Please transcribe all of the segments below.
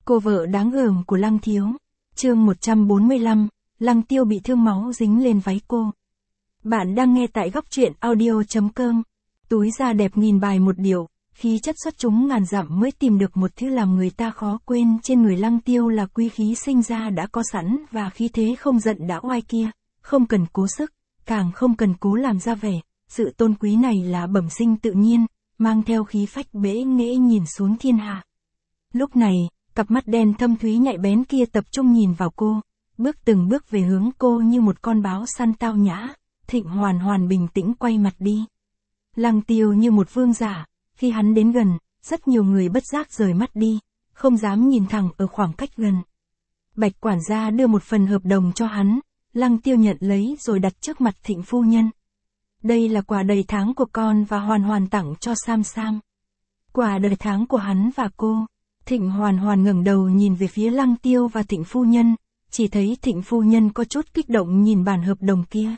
Cô vợ đáng gờm của Lăng Thiếu. Chương 145, Lăng Tiêu bị thương máu dính lên váy cô. Bạn đang nghe tại góc truyện audio.com. Túi da đẹp nghìn bài một điệu, khí chất xuất chúng ngàn dặm mới tìm được một thứ làm người ta khó quên. Trên người Lăng Tiêu là quý khí sinh ra đã có sẵn và khí thế không giận đã oai kia, không cần cố sức, càng không cần cố làm ra vẻ. Sự tôn quý này là bẩm sinh tự nhiên, mang theo khí phách bẽ nghễ nhìn xuống thiên hạ. Lúc này, cặp mắt đen thâm thúy nhạy bén kia tập trung nhìn vào cô, bước từng bước về hướng cô như một con báo săn tao nhã. Thịnh Hoàn Hoàn bình tĩnh quay mặt đi. Lăng Tiêu như một vương giả, khi hắn đến gần, rất nhiều người bất giác rời mắt đi, không dám nhìn thẳng ở khoảng cách gần. Bạch quản gia đưa một phần hợp đồng cho hắn, Lăng Tiêu nhận lấy rồi đặt trước mặt Thịnh phu nhân. Đây là quà đầy tháng của con và Hoàn Hoàn tặng cho Sam Sam. Quà đầy tháng của hắn và cô. Thịnh Hoàn Hoàn ngẩng đầu nhìn về phía Lăng Tiêu và Thịnh phu nhân, chỉ thấy Thịnh phu nhân có chút kích động nhìn bản hợp đồng kia.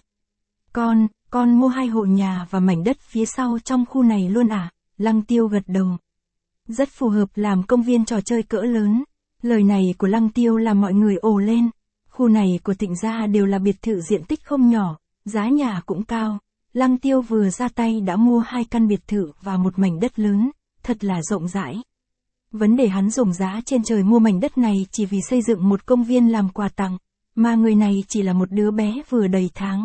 Con mua 2 hộ nhà và mảnh đất phía sau trong khu này luôn à? Lăng Tiêu gật đầu. Rất phù hợp làm công viên trò chơi cỡ lớn. Lời này của Lăng Tiêu làm mọi người ồ lên. Khu này của Thịnh gia đều là biệt thự diện tích không nhỏ, giá nhà cũng cao. Lăng Tiêu vừa ra tay đã mua 2 căn biệt thự và một mảnh đất lớn, thật là rộng rãi. Vấn đề hắn dùng giá trên trời mua mảnh đất này chỉ vì xây dựng một công viên làm quà tặng, mà người này chỉ là một đứa bé vừa đầy tháng.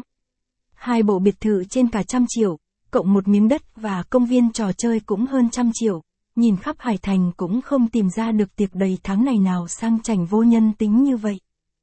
2 bộ biệt thự trên cả 100 triệu, cộng một miếng đất và công viên trò chơi cũng hơn 100 triệu, nhìn khắp Hải Thành cũng không tìm ra được tiệc đầy tháng này nào sang chảnh vô nhân tính như vậy.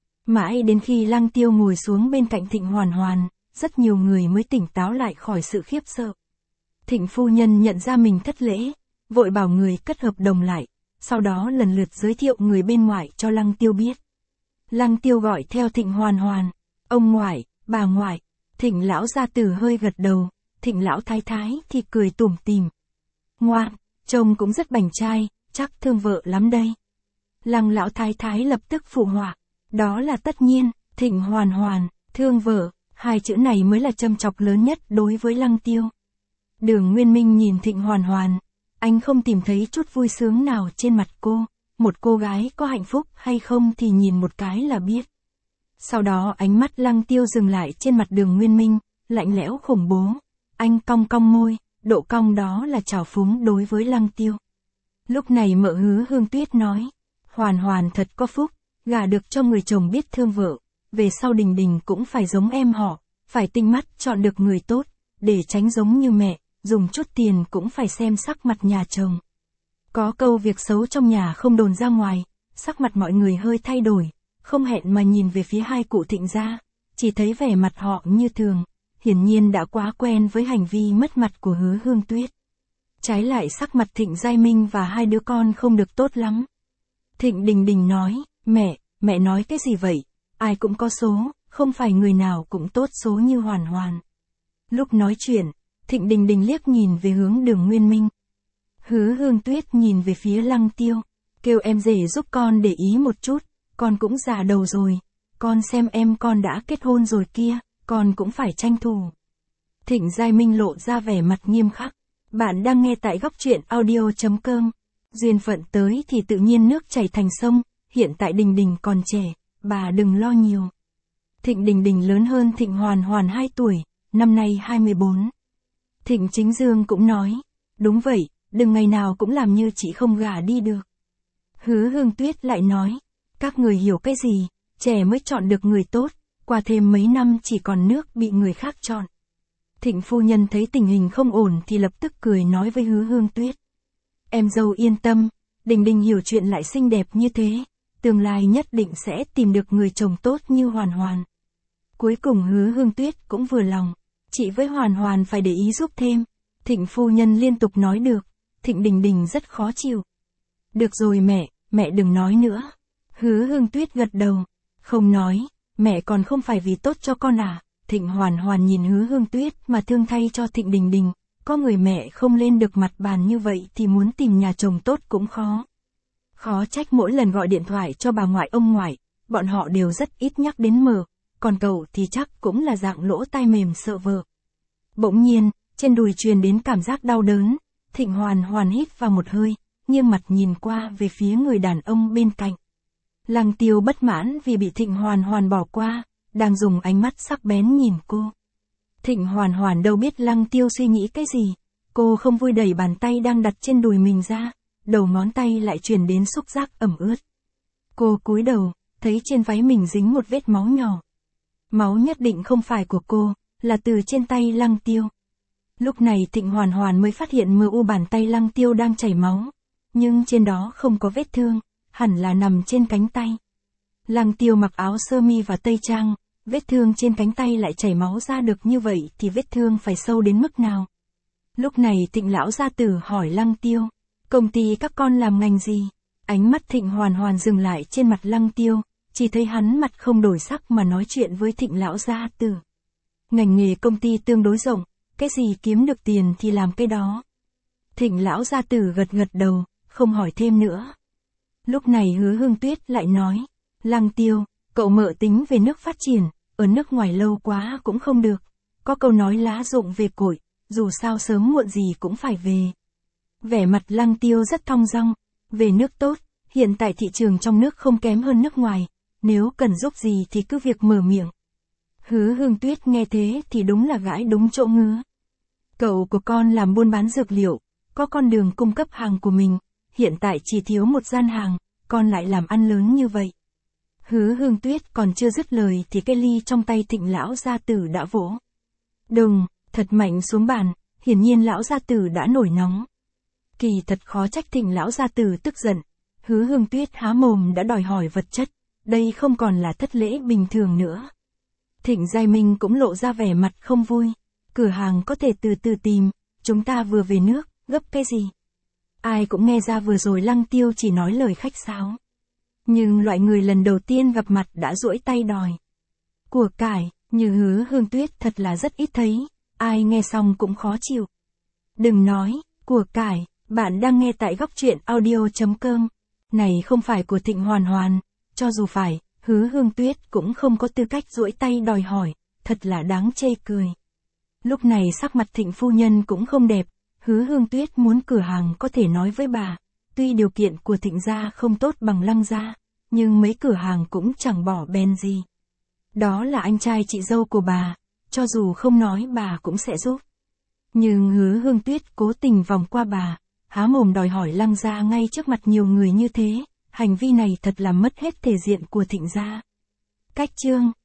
Mãi đến khi Lăng Tiêu ngồi xuống bên cạnh Thịnh Hoàn Hoàn, rất nhiều người mới tỉnh táo lại khỏi sự khiếp sợ. Thịnh phu nhân nhận ra mình thất lễ, vội bảo người cất hợp đồng lại, sau đó lần lượt giới thiệu người bên ngoài cho Lăng Tiêu biết. Lăng Tiêu gọi theo Thịnh Hoàn Hoàn, ông ngoại, bà ngoại. Thịnh lão gia tử hơi gật đầu, Thịnh lão thái thái thì cười tủm tỉm. Ngoan, trông cũng rất bảnh trai, chắc thương vợ lắm đây. Lăng lão thái thái lập tức phụ họa, đó là tất nhiên. Thịnh Hoàn Hoàn, thương vợ, 2 chữ này mới là châm chọc lớn nhất đối với Lăng Tiêu. Đường Nguyên Minh nhìn Thịnh Hoàn Hoàn, anh không tìm thấy chút vui sướng nào trên mặt cô. Một cô gái có hạnh phúc hay không thì nhìn một cái là biết. Sau đó ánh mắt Lăng Tiêu dừng lại trên mặt Đường Nguyên Minh, lạnh lẽo khủng bố. Anh cong cong môi, độ cong đó là trào phúng đối với Lăng Tiêu. Lúc này mợ Hứa Hương Tuyết nói, Hoàn Hoàn thật có phúc, gả được cho người chồng biết thương vợ. Về sau Đình Đình cũng phải giống em họ, phải tinh mắt chọn được người tốt, để tránh giống như mẹ, dùng chút tiền cũng phải xem sắc mặt nhà chồng. Có câu việc xấu trong nhà không đồn ra ngoài, sắc mặt mọi người hơi thay đổi. Không hẹn mà nhìn về phía 2 cụ Thịnh gia, chỉ thấy vẻ mặt họ như thường, hiển nhiên đã quá quen với hành vi mất mặt của Hứa Hương Tuyết. Trái lại sắc mặt Thịnh Giai Minh và 2 đứa con không được tốt lắm. Thịnh Đình Đình nói, mẹ nói cái gì vậy, ai cũng có số, không phải người nào cũng tốt số như Hoàn Hoàn. Lúc nói chuyện, Thịnh Đình Đình liếc nhìn về hướng Đường Nguyên Minh. Hứa Hương Tuyết nhìn về phía Lăng Tiêu, kêu em rể giúp con để ý một chút. Con cũng già đầu rồi, con xem em con đã kết hôn rồi kia, con cũng phải tranh thủ. Thịnh Giai Minh lộ ra vẻ mặt nghiêm khắc. Bạn đang nghe tại góc truyện audio.com. Duyên phận tới thì tự nhiên nước chảy thành sông, hiện tại Đình Đình còn trẻ, bà đừng lo nhiều. Thịnh Đình Đình lớn hơn Thịnh Hoàn Hoàn 2 tuổi, năm nay 24. Thịnh Chính Dương cũng nói, đúng vậy, đừng ngày nào cũng làm như chị không gả đi được. Hứa Hương Tuyết lại nói, các người hiểu cái gì, trẻ mới chọn được người tốt, qua thêm mấy năm chỉ còn nước bị người khác chọn. Thịnh phu nhân thấy tình hình không ổn thì lập tức cười nói với Hứa Hương Tuyết. Em dâu yên tâm, Đình Đình hiểu chuyện lại xinh đẹp như thế, tương lai nhất định sẽ tìm được người chồng tốt như Hoàn Hoàn. Cuối cùng Hứa Hương Tuyết cũng vừa lòng, chị với Hoàn Hoàn phải để ý giúp thêm. Thịnh phu nhân liên tục nói được, Thịnh Đình Đình rất khó chịu. Được rồi mẹ đừng nói nữa. Hứa Hương Tuyết gật đầu, không nói, mẹ còn không phải vì tốt cho con à. Thịnh Hoàn Hoàn nhìn Hứa Hương Tuyết mà thương thay cho Thịnh Đình Đình, có người mẹ không lên được mặt bàn như vậy thì muốn tìm nhà chồng tốt cũng khó. Khó trách mỗi lần gọi điện thoại cho bà ngoại ông ngoại, bọn họ đều rất ít nhắc đến mờ, còn cậu thì chắc cũng là dạng lỗ tai mềm sợ vợ. Bỗng nhiên, trên đùi truyền đến cảm giác đau đớn, Thịnh Hoàn Hoàn hít vào một hơi, nghiêng mặt nhìn qua về phía người đàn ông bên cạnh. Lăng Tiêu bất mãn vì bị Thịnh Hoàn Hoàn bỏ qua, đang dùng ánh mắt sắc bén nhìn cô. Thịnh Hoàn Hoàn đâu biết Lăng Tiêu suy nghĩ cái gì, cô không vui đẩy bàn tay đang đặt trên đùi mình ra, đầu ngón tay lại truyền đến xúc giác ẩm ướt. Cô cúi đầu, thấy trên váy mình dính một vết máu nhỏ. Máu nhất định không phải của cô, là từ trên tay Lăng Tiêu. Lúc này Thịnh Hoàn Hoàn mới phát hiện u bàn tay Lăng Tiêu đang chảy máu, nhưng trên đó không có vết thương, hẳn là nằm trên cánh tay. Lăng Tiêu mặc áo sơ mi và tây trang, vết thương trên cánh tay lại chảy máu ra được như vậy thì vết thương phải sâu đến mức nào? Lúc này Thịnh lão gia tử hỏi Lăng Tiêu, công ty các con làm ngành gì? Ánh mắt Thịnh Hoàn Hoàn dừng lại trên mặt Lăng Tiêu, chỉ thấy hắn mặt không đổi sắc mà nói chuyện với Thịnh lão gia tử. Ngành nghề công ty tương đối rộng, cái gì kiếm được tiền thì làm cái đó. Thịnh lão gia tử gật gật đầu, không hỏi thêm nữa. Lúc này Hứa Hương Tuyết lại nói, Lăng Tiêu, cậu mợ tính về nước phát triển, ở nước ngoài lâu quá cũng không được. Có câu nói lá rụng về cội, dù sao sớm muộn gì cũng phải về. Vẻ mặt Lăng Tiêu rất thong dong, về nước tốt, hiện tại thị trường trong nước không kém hơn nước ngoài, nếu cần giúp gì thì cứ việc mở miệng. Hứa Hương Tuyết nghe thế thì đúng là gãi đúng chỗ ngứa. Cậu của con làm buôn bán dược liệu, có con đường cung cấp hàng của mình, hiện tại chỉ thiếu một gian hàng, con lại làm ăn lớn như vậy. Hứa Hương Tuyết còn chưa dứt lời thì cái ly trong tay Thịnh lão gia tử đã vỗ. Đùng, thật mạnh xuống bàn, hiển nhiên lão gia tử đã nổi nóng. Kỳ thật khó trách Thịnh lão gia tử tức giận. Hứa Hương Tuyết há mồm đã đòi hỏi vật chất, đây không còn là thất lễ bình thường nữa. Thịnh Giai Minh cũng lộ ra vẻ mặt không vui. Cửa hàng có thể từ từ tìm, chúng ta vừa về nước, gấp cái gì? Ai cũng nghe ra vừa rồi Lăng Tiêu chỉ nói lời khách sáo. Nhưng loại người lần đầu tiên gặp mặt đã duỗi tay đòi của cải, như Hứa Hương Tuyết thật là rất ít thấy, ai nghe xong cũng khó chịu. Đừng nói, của cải, bạn đang nghe tại góc truyện audio.com. Này không phải của Thịnh Hoàn Hoàn, cho dù phải, Hứa Hương Tuyết cũng không có tư cách duỗi tay đòi hỏi, thật là đáng chê cười. Lúc này sắc mặt Thịnh phu nhân cũng không đẹp, Hứa Hương Tuyết muốn cửa hàng có thể nói với bà, tuy điều kiện của Thịnh gia không tốt bằng Lăng gia, nhưng mấy cửa hàng cũng chẳng bỏ bén gì. Đó là anh trai chị dâu của bà, cho dù không nói bà cũng sẽ giúp. Nhưng Hứa Hương Tuyết cố tình vòng qua bà, há mồm đòi hỏi Lăng gia ngay trước mặt nhiều người như thế, hành vi này thật làm mất hết thể diện của Thịnh gia. Cách chương